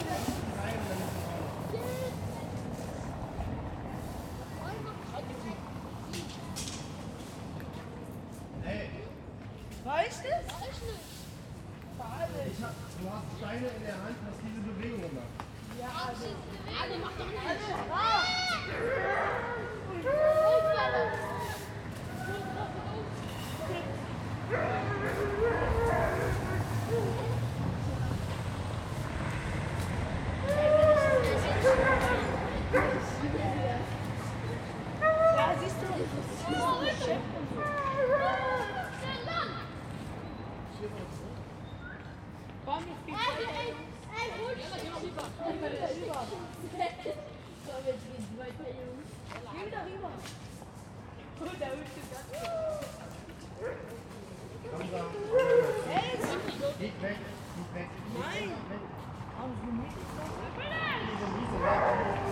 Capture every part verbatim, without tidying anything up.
Weißt du? Ich hab, du hast Steine in der Hand, hast diese Bewegung gemacht. Ja, also. Alle macht doch nicht. Ja, siehst du? Komm, ich geh Geh wieder rüber. Gut, der Hund ist ganz Hamza, Hey, geht weg, geht weg. nein. Haben Sie mich Diese Miese weg.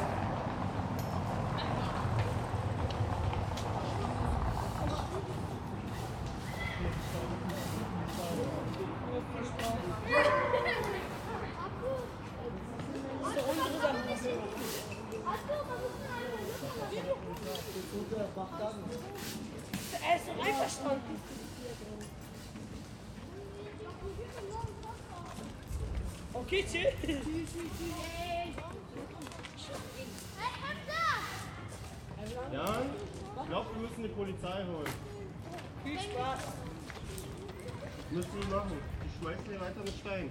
Er ist doch einverstanden. Okay, tschüss. Jan, ich glaube, wir müssen die Polizei holen. Viel Spaß. Müssen wir machen. Ich schmeiß dir weiter mit Stein.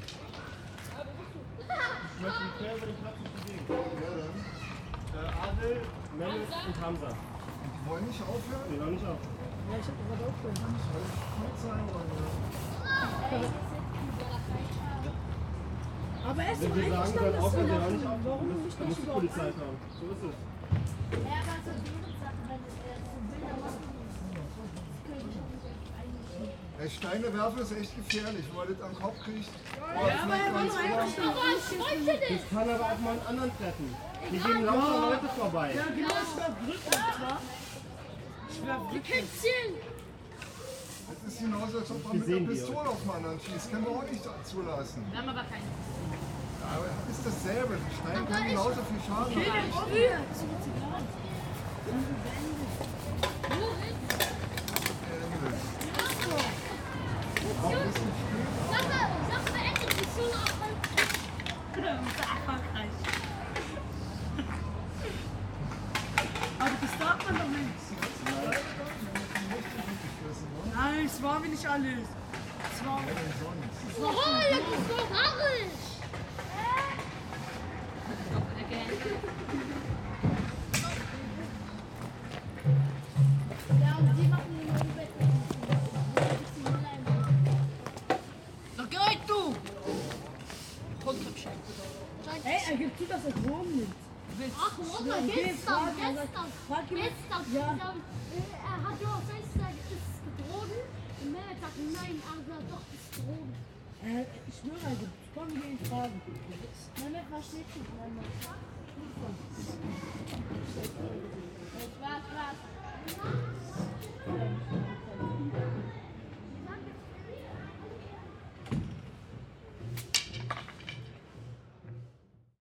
Ich möchte die quer über den Platz nicht bewegen. Ja, dann. Äh, Adel, Melis und Hamza. Die wollen nicht aufhören? Die noch nicht auf. Ja, ich hab gerade aufgehört. Polizei oder? Aber er ist Wenn doch wir sagen, einverstanden, dann dass aufhören, wir wir noch nicht machen. auf. Warum Dann nicht muss das die überhaupt? Polizei kommen. So ist es. Ja, aber so doofe Sachen, wenn es eher so Bilder machen. Ey, Steine werfen ist echt gefährlich, weil das am Kopf kriegt. Ja, aber er war doch einverstanden. Aber ich wollte nicht. Das kann aber auch mal einen anderen treffen. Hier gehen lauter Leute vorbei. Ja, genau, ich war rückwärts, wa? Ich war rückwärts. Kätzchen. Das ist genauso, als ob man mit Wir einer sehen die Pistole auf den anderen schießt. Können wir auch nicht zulassen. Wir haben aber keine. Ja, aber ist dasselbe. Die Steine können genauso viel Schaden Okay, machen. dann rückwärts. Auch ein bisschen später. Sache, Sache beendet die Zunge auch. Erfolgreich. Aber das darf man doch nicht. Nein, es war mir nicht alles. Es war Oh, das ist so haarig. Ja, und die machen nur die Betten. Doch geh du! Hey, er gibt zu, dass er Drogen nimmt. Ach, Mutter, Okay, gestern, frag, er sagt- gestern, frag ihn- gestern. Ja. Ähm, äh, Er hat nur auf Facebook gesagt, es ist Drogen. Und Mehmet sagt, nein, aber doch, es ist Drogen. Äh, ich schwöre, also, komm, wir ihn fragen. Mehmet, was steht nicht, Mehmet? Warte, warte.